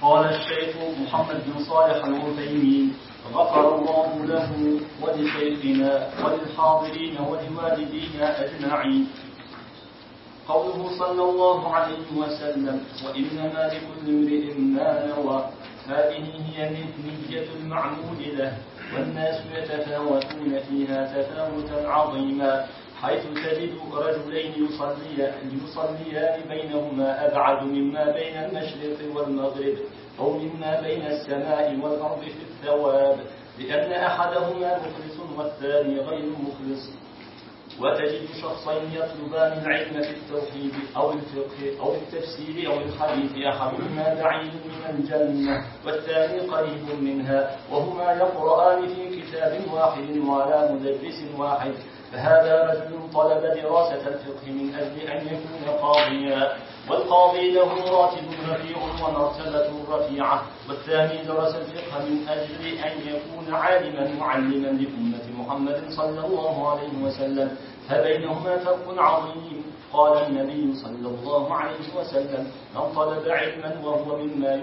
قال الشيخ محمد بن صالح العثيمين غفر الله له ولشيخنا وللحاضرين ولوالدينا أجمعين. قوله صلى الله عليه وسلم وإنما لكل امرئ ما نوى، هذه هي نية المعمول له، والناس يتفاوتون فيها تفاوتا عظيما، حيث تجد رجلين يصليان بينهما أبعد مما بين المشرق والمغرب أو مما بين السماء والأرض في الثواب، لأن أحدهما مخلص والثاني غير مخلص. وتجد شخصين يطلبان العلم في التوحيد أو الفقه أو التفسير أو الحديث، أحدهما بعيد من الجنة والثاني قريب منها، وهما يقرآن في كتاب واحد وعلى مدرس واحد، فهذا رجل طلب دراسة الفقه من أجل أن يكون قاضيا، والقاضي له راتب رفيع ومرتبة رفيعة، والثاني درس الفقه من أجل أن يكون عالما معلما لأمة محمد صلى الله عليه وسلم، فبينهما فرق عظيم. قال النبي صلى الله عليه وسلم من طلب علما وهو مما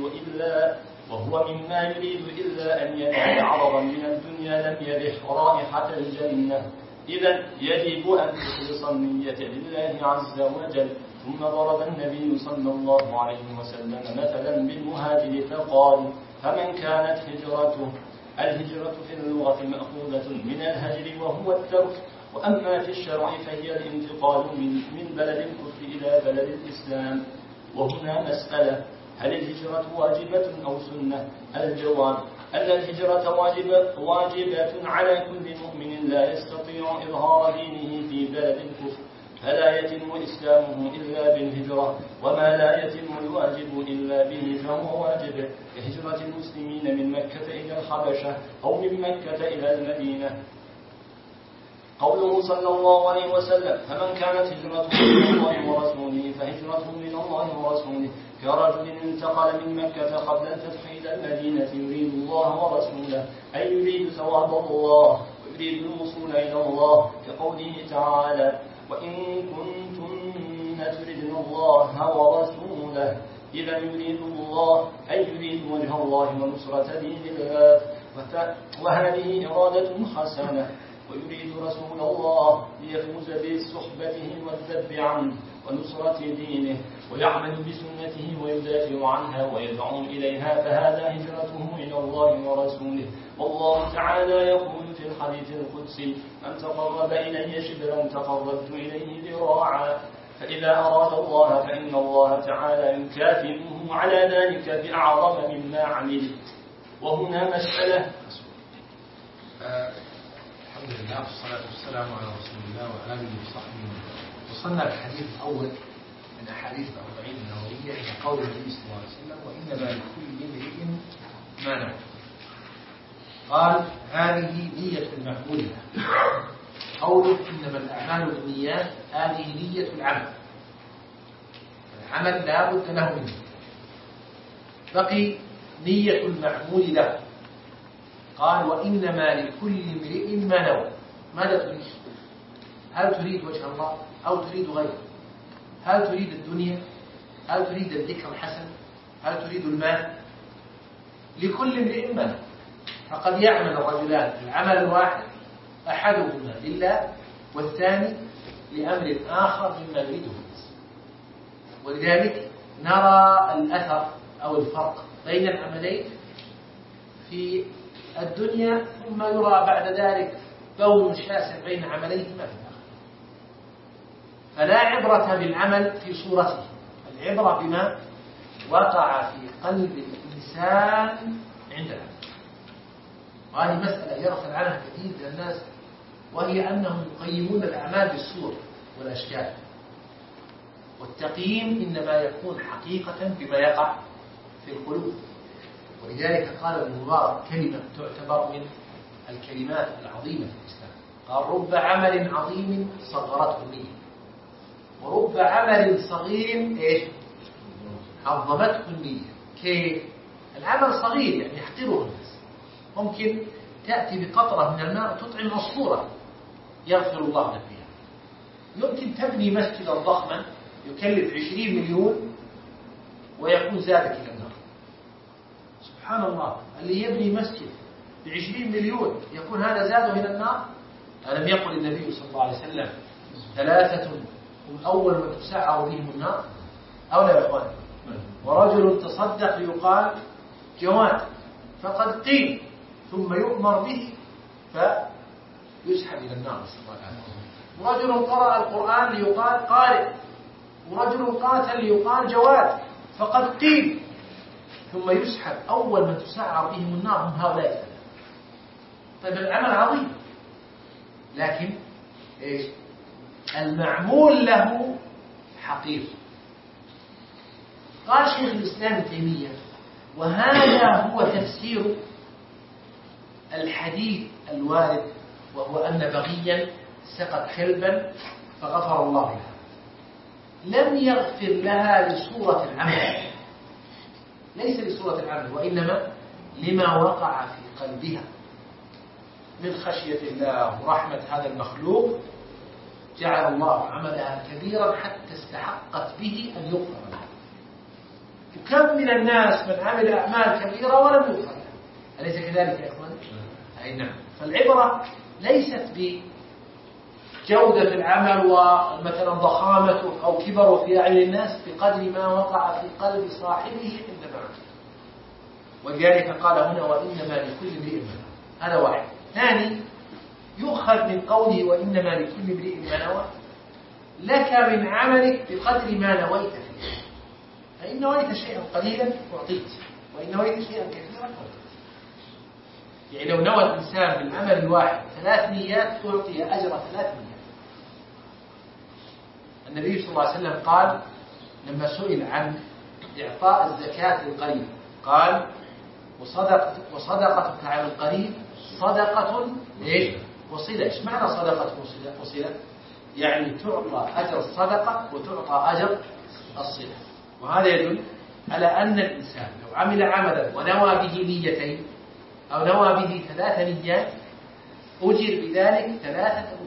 يريد إلا أن ينال عرضا من الدنيا لم يرح رائحة الجنة. إذا يجب أن تخلص النية لله عز وجل. ثم ضرب النبي صلى الله عليه وسلم مثلا بالمهاجر فقال فمن كانت هجرته، الهجرة في اللغة مأخوذة من الهجر وهو الترك، وأما في الشرع فهي الانتقال من بلد الكفر إلى بلد الإسلام. وهنا مسألة: هل الهجرة واجبة أو سنة؟ الجواب أن الهجرة واجبة على كل مؤمن لا يستطيع إظهار دينه في بلد الكفر، فلا يتم إسلامه إلا بالهجرة، وما لا يتم الواجب إلا به فهو واجب، كهجرة المسلمين من مكة إلى الحبشة أو من مكة إلى المدينة. قوله صلى الله عليه وسلم فمن كانت هجرته إلى الله ورسوله فهجرته إلى الله ورسوله، كرجل انتقل من مكة قبل الفتح إلى المدينة يريد الله ورسوله، أي يريد ثواب الله ويريد الوصول إلى الله، كقوله تعالى وإن كنتن تردن الله ورسوله. إذا يريد الله أي يريد وجه الله ونصرة دين الله، وهذه إرادة حسنة. ويريد رسول الله ليفوز بصحبته والذب عنه ونصرة دينه، ويعمل بسنته ويدافع عنها ويدعو إليها، فهذا هجرته إلى الله ورسوله. والله تعالى يقول في الحديث القدسي من تقرب إلي شبرا تقربت إليه ذراعا، فإذا أراد الله فإن الله تعالى يكافئه على ذلك بأعظم مما عمل. وهنا مسألة. الحمد لله والصلاة والسلام على رسول الله وعلى آله وصحبه. وصلنا الحديث الأول من أحاديث الأربعين النووية إلى قول النبي صلى الله عليه وسلم وإنما لكل امرئ ما نوى. قال هذه نية المعمول له. قوله إنما الأعمال بالنيات، هذه نية العمل. العمل لا بد له منه. بقي نية المعمول له. قال وإنما لكل امرئ ما نوى. ماذا تريد؟ هل تريد وجه الله أو تريد غيره؟ هل تريد الدنيا؟ هل تريد الذكر الحسن؟ هل تريد المال؟ لكل امرئ ما نوى. فقد يعمل الرجلان العمل الواحد، أحدهما لله والثاني لأمر آخر مما يريده الناس. ولذلك نرى الأثر أو الفرق بين العملين في الدنيا، ثم يرى بعد ذلك بون شاسع بين عمليهما في الآخرة. فلا عبرة بالعمل في صورته، العبرة بما وقع في قلب الإنسان عند العمل. وهذه مسألة يغفل عنها كثير من الناس، وهي أنهم يقيمون الأعمال بالصور والأشكال، والتقييم إنما يكون حقيقة بما يقع في القلوب. ولذلك قال ابن مبارك كلمة تعتبر من الكلمات العظيمة في الإسلام، قال رب عمل عظيم صغرته النية، ورب عمل صغير عظمته النية. كيف؟ العمل صغير يعني يحقره الناس، ممكن تأتي بقطرة من الماء تطعم عصفورة يغفر الله لك بها. يمكن تبني مسجدا ضخما يكلف 20 مليون ويكون زادك إلى النار. سبحان الله، اللي يبني مسجد ب20 مليون يكون هذا زاده إلى النار؟ ألم يقل النبي صلى الله عليه وسلم 3 هم أول من تسعر بهم النار؟ أو لا يا إخوان؟ ورجل تصدق ليقال جواد فقد قيل ثم يؤمر به فيسحب إلى النار، نسأل الله العافية. ورجل قرأ القرآن ليقال قارئ، ورجل قاتل ليقال جواد فقد قيل ثم يسحب. أول من تسعر بهم النار هم هؤلاء الثلاثة. طيب العمل عظيم، لكن إيش؟ المعمول له حقير. قال شيخ الإسلام ابن تيمية: وهذا هو تفسير الحديث الوارد، وهو أن بغيا سقط كلبا فغفر الله لها. لم يغفر لها لصورة العمل، ليس لصورة العمل، وإنما لما وقع في قلبها من خشية الله ورحمة هذا المخلوق، جعل الله عملها كبيرا حتى استحقت به أن يغفر لها. وكم من الناس من عمل أعمال كبيرة ولم يغفر لها، أليس كذلك يا إخواني؟ أي نعم. فالعبرة ليست بجودة العمل ومثلا ضخامته أو كبره في أعين الناس بقدر ما وقع في قلب صاحبه عند معه. ولذلك قال هنا: وإنما لكل امرئ ما نوى. هذا واحد. ثاني، يؤخذ من قوله: وإنما لكل امرئ ما نوى، لك من عملك بقدر ما نويت فيه. فإن نويت شيئا قليلا أعطيت، وإن نويت شيئا كثيرا أعطيت. يعني لو نوى الإنسان بالعمل الواحد 3 نيات أعطي أجر 3 نيات. النبي صلى الله عليه وسلم قال لما سئل عن إعطاء الزكاة للقريب قال: وصدقتك على القريب صدقة إيش؟ وصلة. إيش معنى صدقة وصلة؟ يعني تعطى أجر الصدقة وتعطى أجر الصلة. وهذا يدل على أن الإنسان لو عمل عملا ونوى به نيتين أو نوى به 3 نيات أجر بذلك 3 أجر،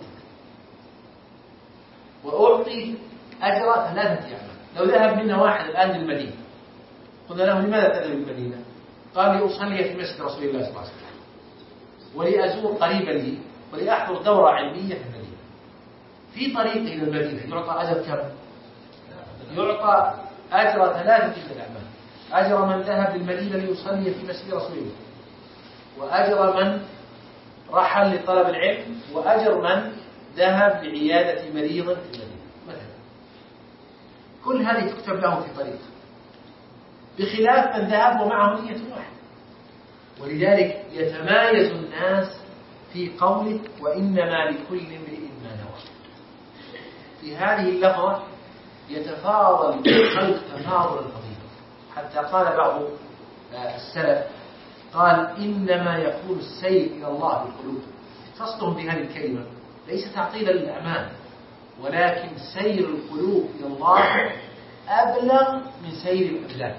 وأعطي أجر 3 أعمال. لو ذهب منا واحد الآن للمدينة، قلنا له: لماذا تذهب للمدينة؟ قال: لأصلي في مسجد رسول الله صلى الله عليه وسلم، ولأزور قريبا لي، ولأحضر دورة علمية في المدينة. في طريقه إلى المدينة يعطى أجر كم؟ يعطى أجر 3 أعمال: أجر من ذهب للمدينة ليصلي في مسجد رسول الله، وأجر من رحل لطلب العلم، وأجر من ذهب لعيادة مريض في المدينة مثلا. كل هذه تكتب له في طريقه، بخلاف من ذهب ومعه نية واحدة. ولذلك يتمايز الناس في قوله: وإنما لكل امرئ ما نوى. في هذه اللفظة يتفاضل الخلق تفاضلا فظيعا، حتى قال بعض السلف قال: إنما يكون السير إلى الله بالقلوب. قصدهم بهذه الكلمة ليس تعطيلا للأعمال، ولكن سير القلوب إلى الله أبلغ من سير الأبدان.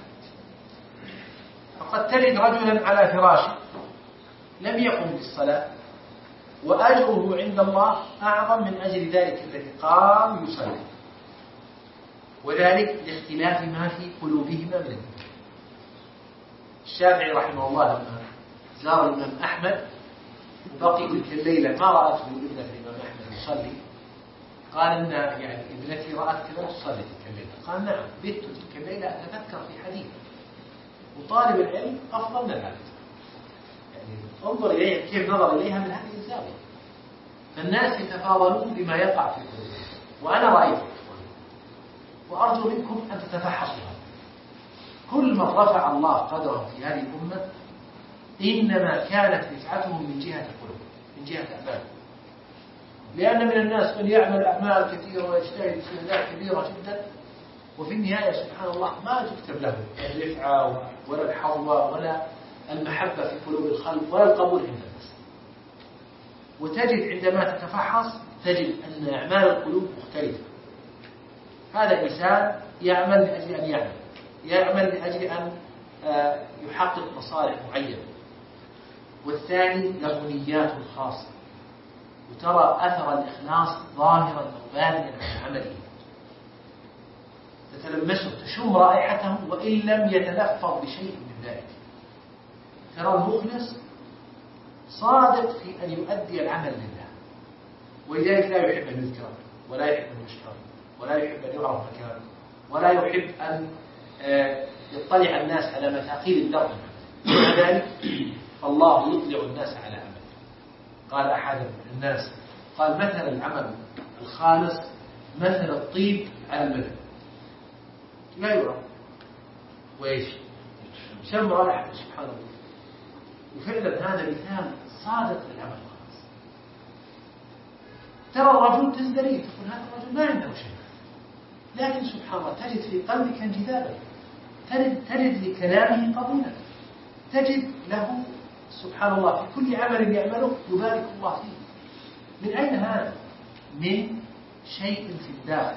فقد تجد رجلا على فراشه لم يقم بالصلاة وأجره عند الله أعظم من أجر ذلك الذي قام يصلي، وذلك لاختلاف ما في قلوبهما من الدين. الشافعي رحمه الله لما زار الإمام أحمد وبقي تلك الليلة ما رأته ابنة الإمام أحمد يصلي، قال: إن يعني ابنتي رأت كذا تصلي تلك الليلة. قال: نعم، بت تلك الليلة أتذكر في حديث: وطالب العلم أفضل من العبد. يعني انظر إليها كيف نظر إليها من هذه الزاوية. فالناس يتفاضلون بما يقع في قلوبهم، وأنا رأيته، وأرجو منكم أن تتفحصوا. كل من رفع الله قدره في هذه الأمة إنما كانت رفعته من جهة القلوب، من جهة الأعمال. لأن من الناس من يعمل أعمال كثيرة ويجتهد في أداء كبيرة جدا، وفي النهاية سبحان الله ما تكتب له الرفعة ولا الحظوة ولا المحبة في قلوب الخلق ولا القبول عند الناس. وتجد عندما تتفحص تجد أن أعمال القلوب مختلفة. هذا إنسان يعمل لأجل أن يعمل لأجل أن يحقق مصالح معينة، والثاني له نيات خاصة، وترى أثر الإخلاص ظاهرا أو باطنا عن عمله، تتلمسه، تشم رائحته وإن لم يتلفظ بشيء من ذلك. ترى المخلص صادق في أن يؤدي العمل لله، ولذلك لا يحب أن يذكر ولا يحب أن يشكر ولا يحب أن يعرف مكانه ولا يحب أن يطلع الناس على مثاقيل الدرب. وذلك فالله يطلع الناس على عمله. قال أحد الناس قال مثل العمل الخالص مثل الطيب على البدن لا يرى وإيش يسمى ولا أحد. سبحان الله. وفعلا هذا مثال صادق للعمل الخالص. ترى الرجل تزدري تقول هذا الرجل ما عنده شيء، لكن سبحان الله تجد في قلبك انجذابا، تجد لكلامه قبولا، تجد له سبحان الله في كل عمل يعمله يبارك الله فيه. من أين هذا؟ من شيء في الداخل.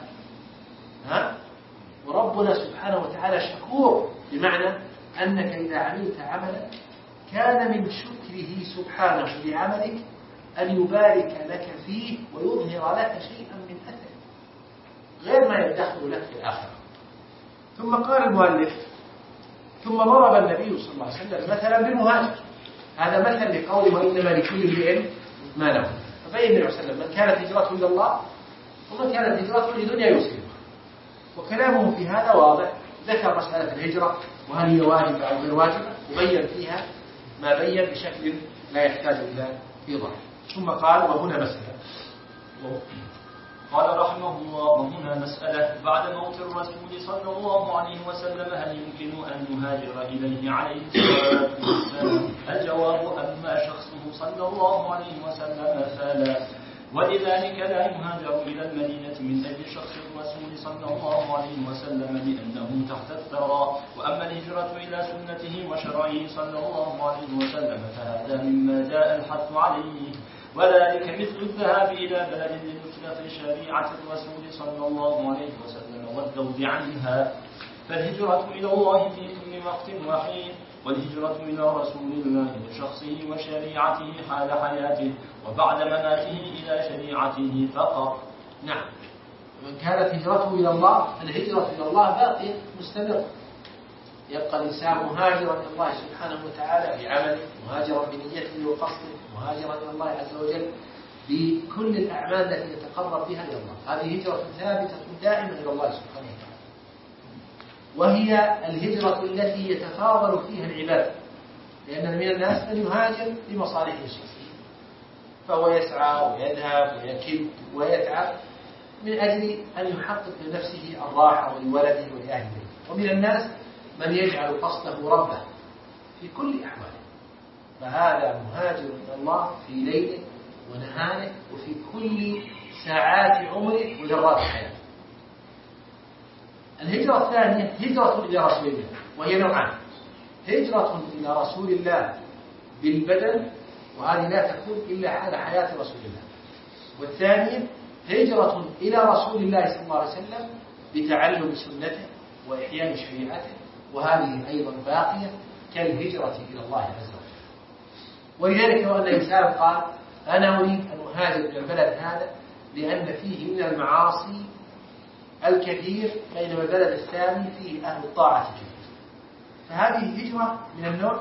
وربنا سبحانه وتعالى شكور، بمعنى أنك إذا عملت عملا كان من شكره سبحانه لعملك أن يبارك لك فيه ويظهر لك شيئا من أثره غير ما يدخل لك في الآخرة. ثم قال المؤلف ثم ضرب النبي صلى الله عليه وسلم مثلا بالمهاجر. هذا مثل لقوله وإنما لكل امرئ ما نوى. فبين النبي صلى الله عليه وسلم من كانت هجرته إلى الله ومن كانت هجرته لدنيا يصيبها. وكلامه في هذا واضح، ذكر مسألة الهجرة وهل هي واجبة أو غير واجبة، وبين فيها ما بين بشكل لا يحتاج إلى إيضاح. ثم قال وهنا مسألة. قال رحمه الله وهنا مسألة بعد موت الرسول صلى الله عليه وسلم هل يمكن أن نهاجر إليه عليه الصلاة والسلام؟ الجواب أما شخصه صلى الله عليه وسلم فلا، ولذلك لا يهاجر إلى المدينة من أجل شخص الرسول صلى الله عليه وسلم لأنه تحت الثرى. وأما الهجرة إلى سنته وشرعه صلى الله عليه وسلم فهذا مما جاء الحث عليه، وذلك مثل الذهاب إلى بلد لنشرة شريعة الرسول صلى الله عليه وسلم والذود عنها. فالهجرة إلى الله في كل وقت وحين، والهجرة إلى رسول الله لشخصه وشريعته حال حياته، وبعد مماته إلى شريعته فقط. نعم. من كانت هجرته إلى الله فالهجرة إلى الله باقية مستمرة. يبقى الإنسان مهاجرا إلى الله سبحانه وتعالى بعمله، مهاجرا بنيته وقصده، مهاجرا إلى الله عز وجل بكل الأعمال التي يتقرب بها إلى الله. هذه هجرة ثابتة دائما إلى الله سبحانه وتعالى، وهي الهجرة التي يتفاضل فيها العباد، لأن من الناس من يهاجر لمصالحه الشخصية، فهو يسعى ويذهب ويكد ويتعب من أجل أن يحقق لنفسه الراحة ولولده ولأهله. ومن الناس من يجعل قصده ربه في كل أحواله، فهذا مهاجر إلى الله في ليله ونهاره وفي كل ساعات عمره وذرات حياته. الهجرة الثانية هجرة إلى رسول الله، وهي نوعان: هجرة إلى رسول الله بالبدن، وهذه لا تكون إلا حال حياة رسول الله. والثانية هجرة إلى رسول الله صلى الله عليه وسلم بتعلم سنته وإحياء شريعته، وهذه أيضا باقية كالهجرة إلى الله عز وجل. ولذلك لو أن الإنسان قال أنا أريد أن أهاجر إلى البلد هذا لأن فيه من المعاصي الكثير، بينما البلد الثاني فيه أهل الطاعة الكثير، فهذه هجرة من النوع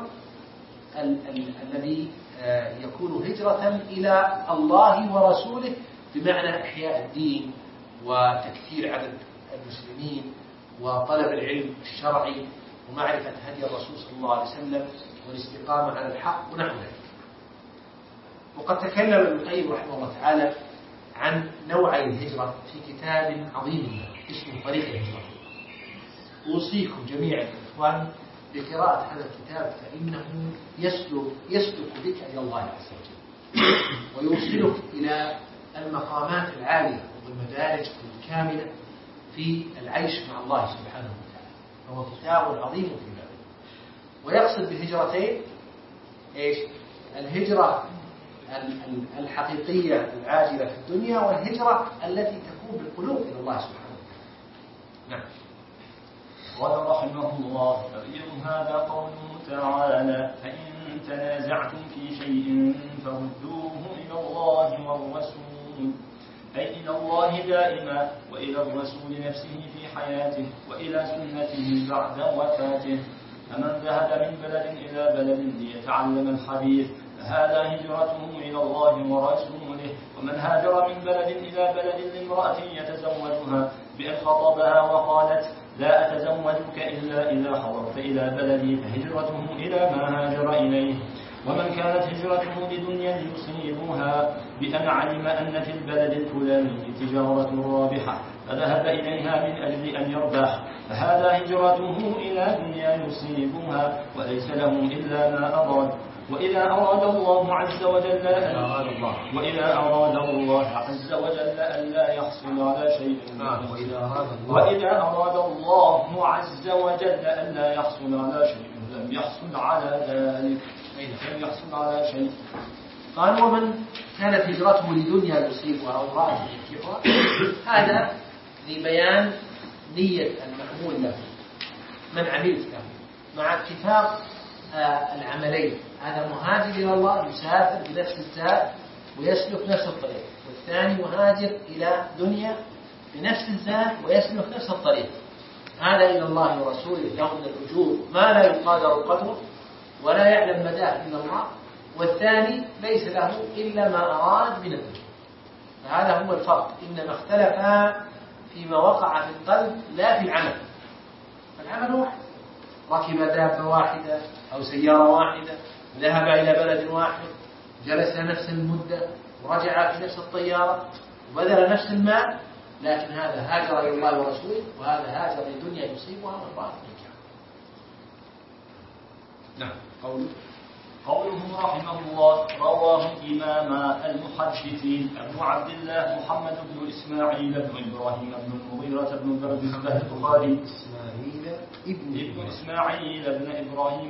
الذي يكون هجرة إلى الله ورسوله، بمعنى إحياء الدين وتكثير عدد المسلمين وطلب العلم الشرعي ومعرفة هدي الرسول صلى الله عليه وسلم والاستقامة على الحق ونحو ذلك. وقد تكلم ابن القيم رحمه الله تعالى عن نوعي الهجرة في كتاب عظيم اسمه طريق الهجرة. أوصيكم جميعا الإخوان بقراءة هذا الكتاب، فإنه يسلك بك إلى الله عز وجل ويوصلك إلى المقامات العالية والمدارج الكاملة في العيش مع الله سبحانه وتعالى. فهو كتاب عظيم في بابه. ويقصد بالهجرتين إيش؟ الهجرة الحقيقية العاجلة في الدنيا، والهجرة التي تكون بالقلوب إلى الله سبحانه وتعالى. نعم. قال رحمه الله تبين هذا قوله تعالى فإن تنازعتم في شيء فردوه إلى الله والرسول، أي إلى الله دائما، وإلى الرسول نفسه في حياته، وإلى سنته بعد وفاته. فمن ذهب من بلد إلى بلد ليتعلم الحديث فهذا هجرته إلى الله ورسوله. ومن هاجر من بلد إلى بلد لامرأة يتزوجها بأن خطبها وقالت لا أتزوجك إلا إذا حضرت إلى بلدي فهجرته إلى ما هاجر إليه. ومن كانت هجرته لدنيا يصيبها بأن علم أن في البلد الفلاني تجارة رابحة فذهب إليها من أجل أن يربح فهذا هجرته إلى دنيا يصيبها وليس له إلا ما أراد. وإذا أراد الله عز وجل ألا يحصل على شيء لم يحصل على شيء. قال ومن كانت هجرته لدنيا يصيبها أو امرأة ينكحها هذا لبيان نية المأمول له من عملت له مع اتفاق العملين. هذا مهاجر إلى الله يسافر بنفس الزاد ويسلك نفس الطريق، والثاني مهاجر إلى دنيا بنفس الزاد ويسلك نفس الطريق. هذا إلى الله ورسوله له من الأجور ما لا يقادر قدره ولا يعلم مداه إلا الله، والثاني ليس له إلا ما أراد من الدنيا. فهذا هو الفرق، إنما اختلفا فيما وقع في القلب لا في العمل. فالعمل واحد، ركب دابة واحدة أو سيارة واحدة، ذهب إلى بلد واحد، جلس نفس المدة ورجع في نفس الطيارة وبذل نفس المال، لكن هذا هاجر إلى الله ورسوله وهذا هاجر لدنيا يصيبها وامرأة ينكحها. نعم. قوله رحمه الله رواه إمام المحدثين أبو عبد الله محمد بن إسماعيل بن إبراهيم بن المغيرة بن بردزبة البخاري ابن إسماعيل بن إبراهيم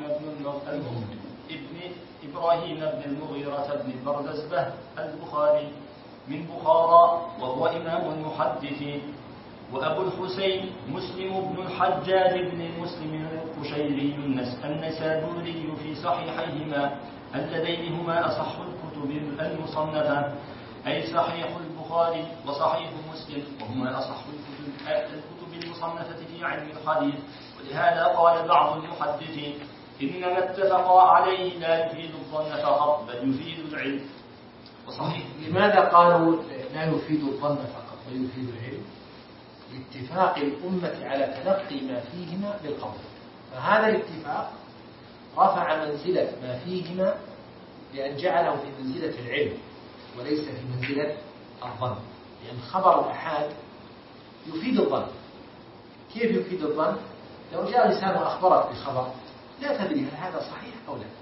بن المغيرة بن بردزبة البخاري من بخارى وهو إمام المحدثين. وأبو الحسين مسلم بن الحجاج بن مسلم القشيري النسابوري في صحيحيهما اللذين هما أصح الكتب المصنفة، أي صحيح البخاري وصحيح مسلم، وهما أصح الكتب المصنفة في علم الحديث. ولهذا قال بعض المحدثين إنما اتفقا عليه لا يفيد الظن فقط بل يفيد العلم. وصحيح. لماذا قالوا لا يفيد الظن فقط بل يفيد العلم؟ لاتفاق الأمة على تلقي ما فيهما بالقول، فهذا الاتفاق رفع منزلة ما فيهما لأن جعله في منزلة العلم وليس في منزلة الظن، لأن خبر الأحاد يفيد الظن. كيف يفيد الظن؟ لو جاء إنسان وأخبرك بخبر لا تدري هل هذا صحيح أو لا.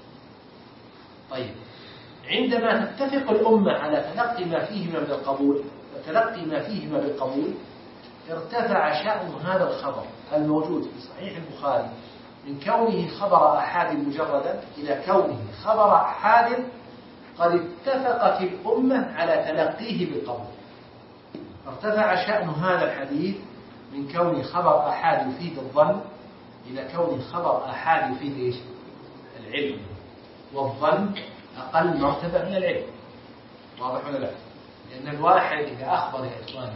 طيب عندما تتفق الأمة على تلقي ما فيهما من القبول وتلقي ما فيهما بالقبول ارتفع شأن هذا الخبر الموجود في صحيح البخاري من كونه خبر أحاد مجردا إلى كونه خبر أحاد قد اتفقت الأمة على تلقيه بالقبول. ارتفع شأن هذا الحديث من كونه خبر أحاد يفيد الظن إلى كونه خبر أحاد يفيد إيش؟ العلم، والظن أقل مرتبة من العلم. واضح ولا لا؟ لأن الواحد إذا أخبر يا إخواني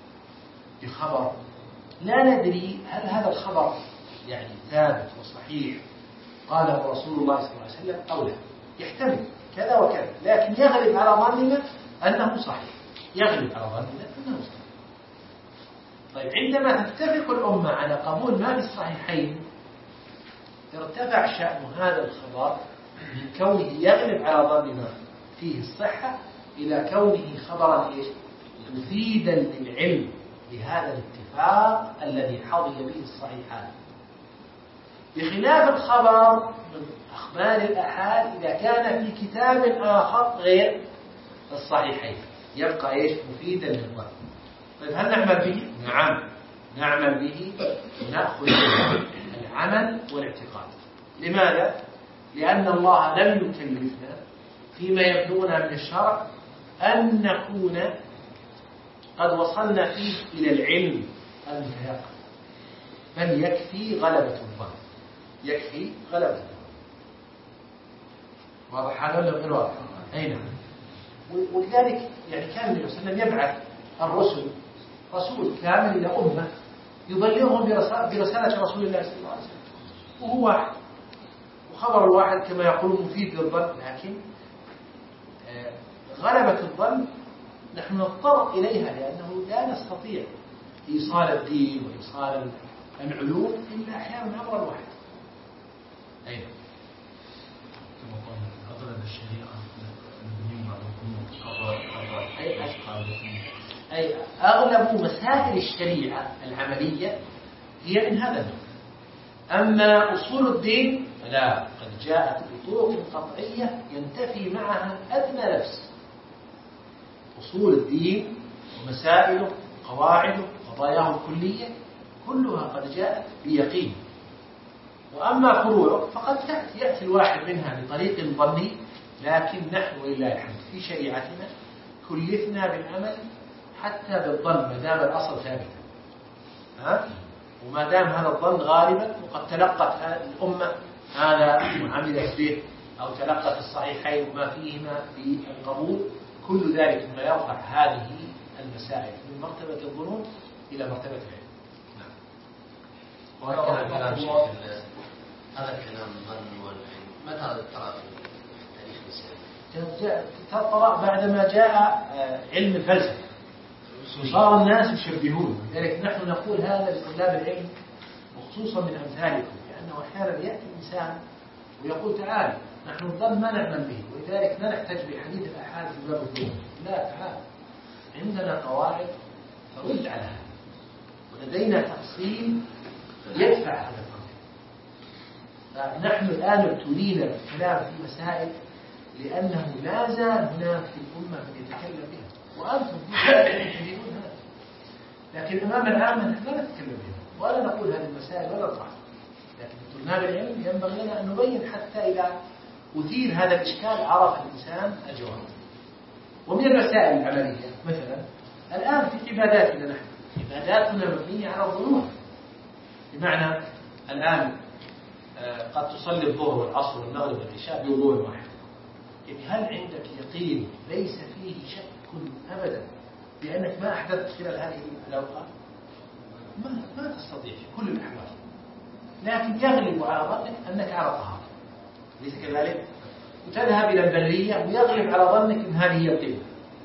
بخبر لا ندري هل هذا الخبر يعني ثابت وصحيح قاله رسول الله صلى الله عليه وسلم أو لا، يحتمل كذا وكذا، لكن يغلب على ظننا أنه صحيح، يغلب على ظننا أنه صحيح. طيب عندما تتفق الأمة على قبول ما في الصحيحين ارتفع شأن هذا الخبر من كونه يغلب على ظننا فيه الصحة إلى كونه خبرا إيش؟ مفيدا للعلم بهذا الاتفاق الذي حظي به الصحيحان، بخلاف الخبر من أخبار الأحاد إذا كان في كتاب آخر غير الصحيحين يبقى إيش؟ مفيدا للظن. طيب هل نعمل به؟ نعم نعمل به ونأخذ العمل والاعتقاد. لماذا؟ لأن الله لم يكلفنا فيما يبلغنا من الشرع أن نكون قد وصلنا فيه إلى العلم المتيقن، بل يكفي غلبة الظن، يكفي غلبة الظن. واضح هذا ولا غير واضح؟ أي نعم. ولذلك يعني كان النبي صلى الله عليه وسلم يبعث الرسل رسول كامل إلى أمة يبلغهم برسالة رسول الله صلى الله عليه وسلم، وهو واحد، وخبر الواحد كما يقول مفيد للظن، لكن غلبة الظن نحن نضطر إليها لأنه لا نستطيع إيصال الدين وإيصال العلوم إلا أحيانا عبر الواحد. أيضا كما قلنا أغلب الشريعة مبنية على أي أغلب مسائل الشريعة العملية هي من هذا النوع. أما أصول الدين فلا، قد جاءت بطرق قطعية ينتفي معها أدنى نفس. أصول الدين ومسائله وقواعده وقضاياه الكلية كلها قد جاءت بيقين. وأما فروعه فقد يأتي الواحد منها بطريق ظني، لكن نحن ولله الحمد في شريعتنا كلفنا بالعمل حتى بالظن ما دام الأصل ثابتا، وما دام هذا الظن غالبا، وقد تلقت الأمة هذا وعملت به، أو تلقت الصحيحين وما فيهما بالقبول، كل ذلك ما يرفع هذه المسائل من مرتبة الظنون إلى مرتبة العلم. نعم. وهذا الكلام شيخ، هذا الكلام الظن والعلم متى ترى في تاريخ الإسلام؟ تطرأ بعدما جاء علم الفلسفة وصار الناس يشبهون. لذلك نحن نقول هذا لطلاب العلم وخصوصا من أمثالكم، لأنه أحيانا يأتي الإنسان ويقول تعال نحن الظن ما نعمل به، ولذلك لا نحتاج بحديث الآحاد في باب الظن. لا، تعال عندنا قواعد ترد على هذا، ولدينا تفصيل يدفع هذا الظن. فنحن الآن ابتلينا بالكلام في مسائل لأنه لا زال هناك في الأمة من يتكلم بها، وأنتم تجدون هذا، لكن أمام العامة نحن لا نتكلم بها ولا نقول هذه المسائل ولا نطرحها. لكن طلاب العلم ينبغي لنا أن نبين حتى إذا أثير هذا الإشكال عرف الإنسان الجواب. ومن المسائل العملية مثلا الآن في عباداتنا نحن، عباداتنا مبنية على الظنون، بمعنى الآن قد تصلي الظهر والعصر والمغرب والعشاء بوضوء واحد، يعني هل عندك يقين ليس فيه شك أبدا بأنك ما أحدثت خلال هذه الأوقات؟ ما تستطيع في كل الأحوال، لكن يغلب على ظنك أنك على طهارة، ليس كذلك؟ وتذهب إلى البرية ويغلب على ظنك أن هذه هي القبلة،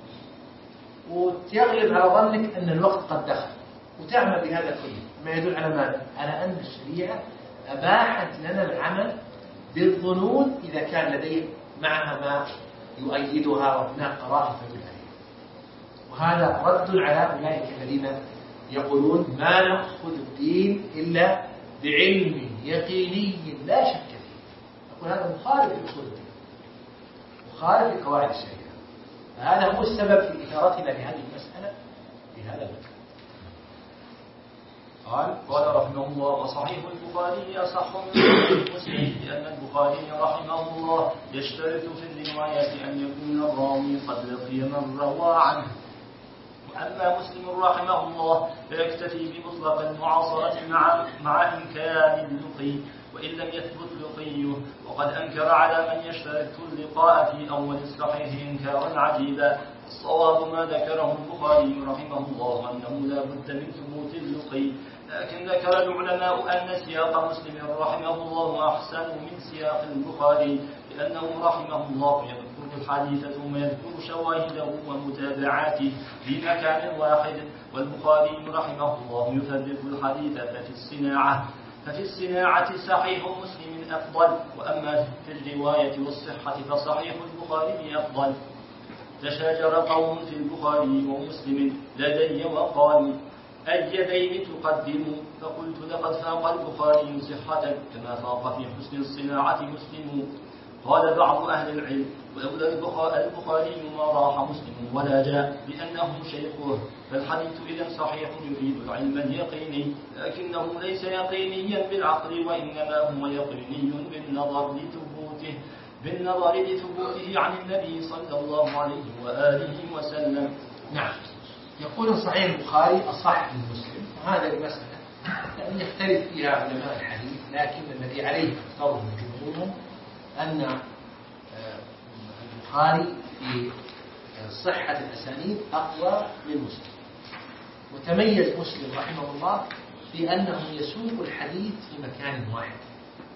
ويغلب على ظنك أن الوقت قد دخل، وتعمل بهذا كله. ما يدل على ماذا؟ على أن الشريعة أباحت لنا العمل بالظنون إذا كان لديه معها ما يؤيدها وهناك قرائن تدل عليها. وهذا رد على أولئك الذين يقولون ما نأخذ الدين إلا بعلم يقيني لا شك فيه. يقول هذا مخالف لأصول الدين، مخالف لقواعد الشريعة. فهذا هو السبب في إثارتنا لهذه المسألة بهذا الوجه. قال رحمه الله: وصحيح البخاري أصح من صحيح مسلم، لأن البخاري رحمه الله يشترط في الرواية أن يكون الراوي قد لقي من روى عنه. وأما مسلم رحمه الله فيكتفي بمطلق المعاصرة مع إمكان اللقي، وإن لم يثبت لقيه. وقد أنكر على من يشترط اللقاء في أول الصحيح إنكارا عجيبا. الصواب ما ذكره البخاري رحمه الله أنه لا بد من ثبوت اللقي، لكن ذكر العلماء أن سياق مسلم رحمه الله أحسن من سياق البخاري، لأنه رحمه الله يذكر الحديث ثم يذكر شواهده ومتابعاته في مكان واحد، والبخاري رحمه الله يفرق الحديث ففي الصناعة صحيح مسلم أفضل، وأما في الرواية والصحة فصحيح البخاري أفضل. تشاجر قوم في البخاري ومسلم لدي وقالوا: أي ذين تقدم؟ فقلت: لقد فاق البخاري صحة كما فاق في حسن الصناعة مسلم. قال بعض أهل العلم: ولولا البخاري ما راح مسلم ولا جاء لأنه شيخه، فالحديث إذن صحيح يفيد العلم اليقيني، لكنه ليس يقينيا بالعقل، وإنما هو يقيني بالنظر لثبوته عن النبي صلى الله عليه وآله وسلم. نعم. يقول صحيح البخاري أصح من مسلم، وهذا المسألة يعني يختلف فيها علماء الحديث، لكن الذي عليه أكثرهم جمهورهم أن البخاري في صحة الأسانيد أقوى من مسلم. وتميز مسلم رحمه الله بأنه يسوق الحديث في مكان واحد،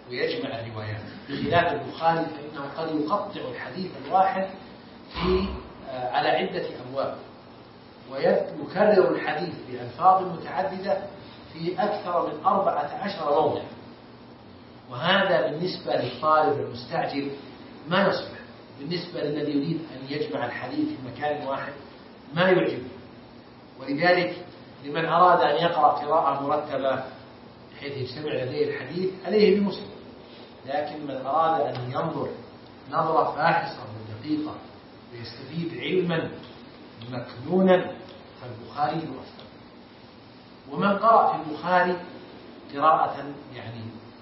ويجمع الروايات، بخلاف البخاري فإنه قد يقطع الحديث الواحد على عدة أبواب، ويكرر الحديث بألفاظ متعددة في أكثر من 14 موضع، وهذا بالنسبة للطالب المستعجل ما يصلح. بالنسبة للذي يريد أن يجمع الحديث في مكان واحد ما يعجبه. ولذلك لمن أراد أن يقرأ قراءة مرتبة بحيث يجتمع لديه الحديث عليه بمسلم، لكن من أراد أن ينظر نظرة فاحصة ودقيقة ويستفيد علما مكنونا فالبخاري أفضل. ومن قرأ في البخاري قراءة يعني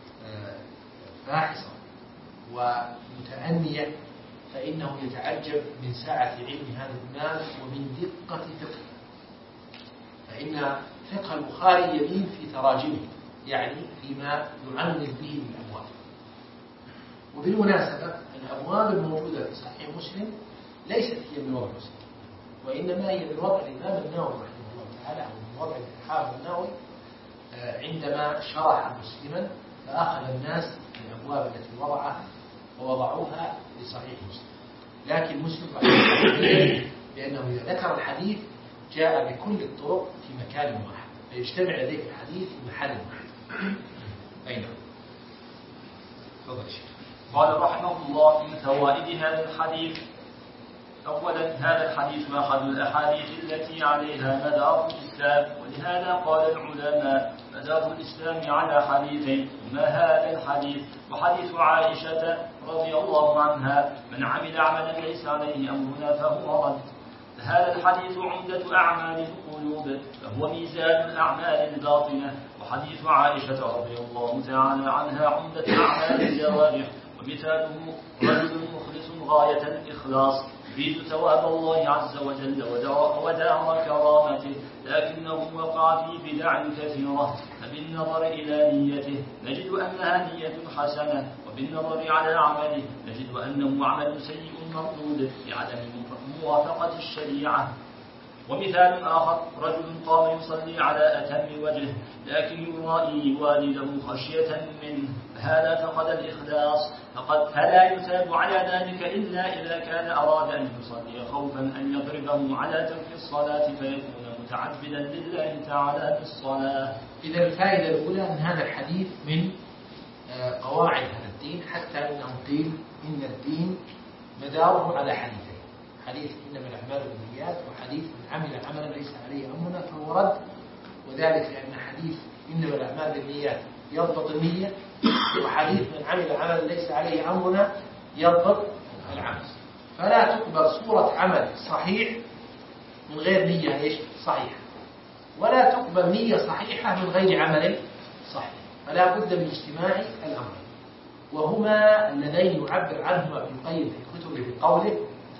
فاحصة ومتأنية فإنه يتعجب من سعة علم هذا الناس ومن دقة فقه، فإن فقه البخاري يميل في تراجمه، يعني فيما يعنف به من الأبواب. وبالمناسبة الأبواب الموجودة في صحيح مسلم ليست هي من وضع مسلم، وإنما هي من وضع الإمام النووي رحمه الله تعالى، أو من وضع الحافظ النووي عندما شرح مسلما فأخذ الناس الأبواب التي وضعها ووضعوها لصحيح مسلم. لكن مسلم رحمه الله بأنه إذا ذكر الحديث جاء بكل الطرق في مكان واحد، فيجتمع لديك الحديث في محل واحد. أين؟ تفضل شيخ. قال رحمه الله من فوائد هذا الحديث: أولا هذا الحديث مأخذ الأحاديث التي عليها مدار الإسلام، ولهذا قال العلماء مدار الإسلام على حديثين: ما هذا الحديث وحديث عائشة رضي الله عنها: من عمل عملا ليس عليه أمرنا فهو رد. هذا الحديث عمدة أعمال القلوب فهو ميزان الأعمال الباطنة، وحديث عائشة رضي الله تعالى عنها عمدة أعمال الجوارح، ومثاله رجل مخلص غاية الإخلاص يريد ثواب الله عز وجل ودار كرامته، لكنه وقع في بدع كثيرة، فبالنظر إلى نيته نجد أنها نية حسنة، وبالنظر على عمله نجد أنه عمل سيء مردود لعدم موافقة الشريعة. ومثال آخر رجل قام يصلي على أتم وجه لكن يرائي والده خشية منه، هذا فقد الإخلاص، فلا يثاب على ذلك إلا إذا كان أراد أن يصلي خوفا أن يضربه على ترك الصلاة فيكون متعبدا لله تعالى في الصلاة. إذا الفائدة الأولى أن هذا الحديث من قواعد هذا الدين، حتى أنه قيل إن الدين مداره على حديثين: حديث إنما الأعمال بالنيات، وحديث من عمل عملا ليس عليه أمرنا فهو رد. وذلك لأن حديث إنما الأعمال بالنيات يضبط النية، وحديث من عمل عملا ليس عليه أمرنا يضبط العمل. فلا تقبل صورة عمل صحيح من غير نية صحيحة، ولا تقبل نية صحيحة من غير عمل صحيح، فلا بد من اجتماع الأمرين، وهما اللذين يعبر عنهما ابن القيم في كتبه بقوله: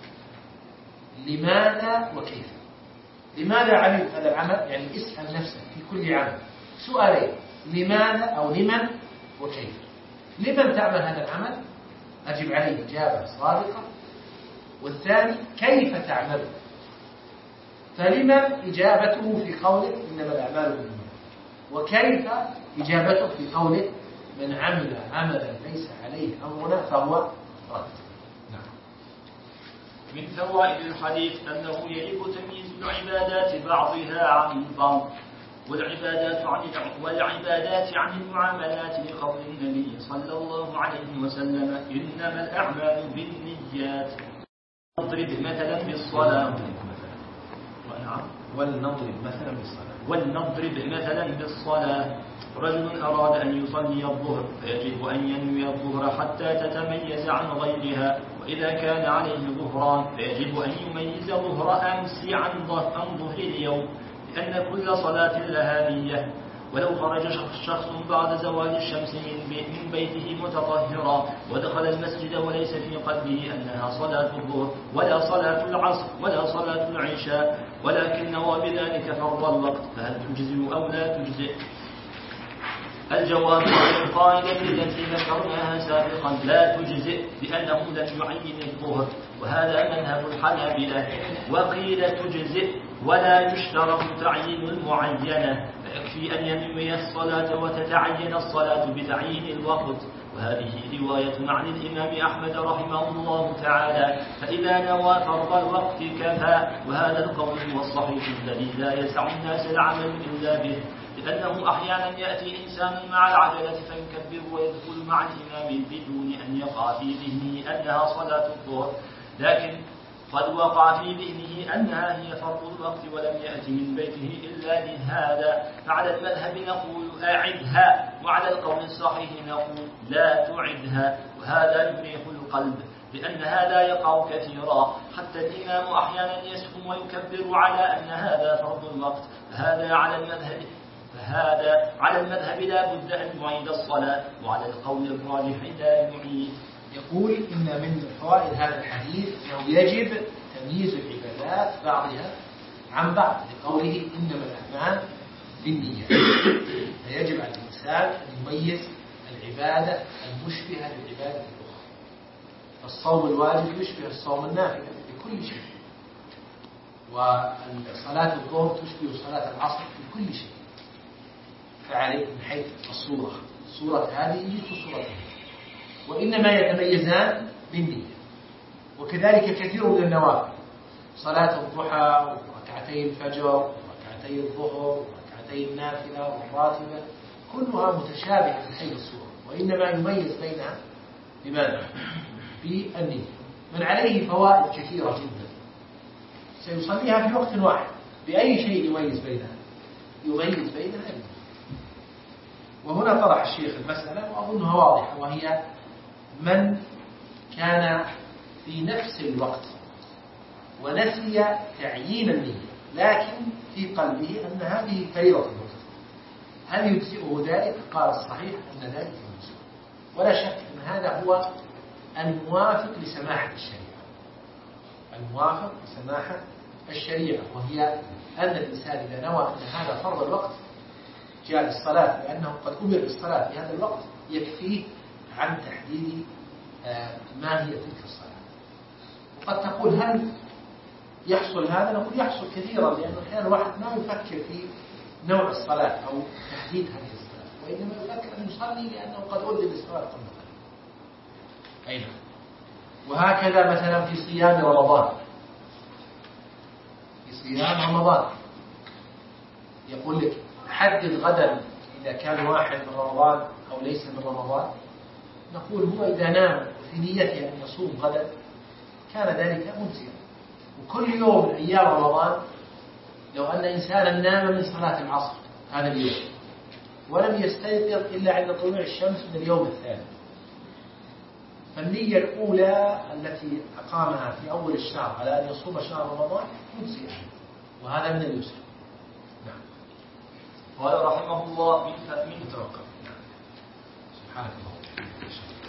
لماذا وكيف. لماذا عملت هذا العمل؟ يعني اسأل نفسك في كل عمل سؤالين: لماذا أو لمن وكيف. لمن تعمل هذا العمل؟ أجب عليه إجابة صادقة. والثاني: كيف تعمله؟ فلمن إجابته في قوله إنما الأعمال بالنيات، وكيف إجابته في قوله من عمل عملا ليس عليه أمرنا فهو رد. من فوائد الحديث أنه يجب تمييز العبادات بعضها عن بعض، والعبادات عن المعاملات، لقول النبي صلى الله عليه وسلم: إنما الأعمال بالنيات. نضرب مثلا بالصلاة، ولنضرب مثلا بالصلاة. رجل أراد أن يصلي الظهر فيجب أن ينوي الظهر حتى تتميز عن غيرها، وإذا كان عليه ظهران فيجب أن يميز ظهر أمس عن ظهر اليوم، لأن كل صلاة لها نية. ولو خرج شخص بعد زوال الشمس من بيته متطهرا ودخل المسجد وليس في قلبه أنها صلاة الظهر ولا صلاة العصر ولا صلاة العشاء، ولكن نوى بذلك فرض الوقت، فهل تجزئ أو لا تجزئ؟ الجواب عن القاعدة التي ذكرناها سابقا: لا تجزئ، لأنه لم يعين الظهر، وهذا مذهب الحنابلة. وقيل تجزئ ولا يشترط تعيين المعينة، فيكفي أن ينوي الصلاة وتتعين الصلاة بتعيين الوقت، وهذه رواية عن الإمام أحمد رحمه الله تعالى. فإذا نوى فرض الوقت كفى، وهذا القول هو الصحيح الذي لا يسع الناس العمل إلا به، لأنه أحيانا يأتي إنسان مع العجلة فيكبر ويدخل مع الإمام بدون أن يقع في ذهنه أنها صلاة الظهر، لكن قد وقع في ذهنه أنها هي فرض الوقت ولم يأتي من بيته إلا لهذا. فعلى المذهب نقول أعدها، وعلى القول الصحيح نقول لا تعدها، وهذا يريح القلب، لأن هذا يقع كثيرا، حتى الإمام أحيانا يسكن ويكبر على أن هذا فرض الوقت، فهذا على المذهب لا بد أن يعيد الصلاة، وعلى القول الراجح لا يعيد. يقول إن من فوائد هذا الحديث أنه يجب تمييز العبادات بعضها عن بعض، لقوله إنما الأعمال بالنيات. فيجب على الإنسان أن يميز العبادة المشبهة للعبادة الأخرى. فالصوم الواجب يشبه الصوم النافلة بكل شيء، وصلاة الظهر تشبه صلاة العصر بكل شيء. فعليه من حيث صورة هذه وصورة هذه، وإنما يتميزان بالنية. وكذلك كثير من النوافل، صلاة الضحى وركعتي الفجر وركعتي الظهر وركعتي النافلة والراتبة، كلها متشابهة من حيث الصورة، وإنما يميز بينها بماذا؟ بالنية. من عليه فوائد كثيرة جدا سيصليها في وقت واحد. بأي شيء يميز بينها؟ يميز بينها النية. وهنا طرح الشيخ المسألة وأظنها واضحة، وهي من كان في نفس الوقت ونسي تعيين النية، لكن في قلبه أن هذه فريضة الوقت، هل يجزئه ذلك؟ قال الصحيح أن ذلك يجزئه، ولا شك أن هذا هو الموافق لسماحة الشريعة، الموافق لسماحة الشريعة، وهي أن الإنسان إذا نوى أن هذا فرض الوقت جاء للصلاة لأنه قد أمر بالصلاة في هذا الوقت، يكفيه عن تحديد ما هي تلك الصلاة. وقد تقول هل يحصل هذا؟ نقول يحصل كثيرا، لأنه أحيانا الواحد ما يفكر في نوع الصلاة أو تحديد هذه الصلاة، وإنما يفكر أن يصلي لأنه قد أذن بالصلاة قبل ذلك. أين؟ وهكذا مثلا في صيام رمضان، في صيام رمضان يقول لك حدد غدا إذا كان واحد من رمضان أو ليس من رمضان. نقول هو إذا نام في نيته أن يصوم غدا كان ذلك مجزئا. وكل يوم من أيام رمضان لو أن إنسانا نام من صلاة العصر هذا اليوم ولم يستيقظ إلا عند طلوع الشمس من اليوم الثاني، فالنية الأولى التي أقامها في أول الشهر على أن يصوم شهر رمضان مجزئا، وهذا من اليسر. نعم. قال رحمه الله من توقف. سبحانك اللهم وبحمدك.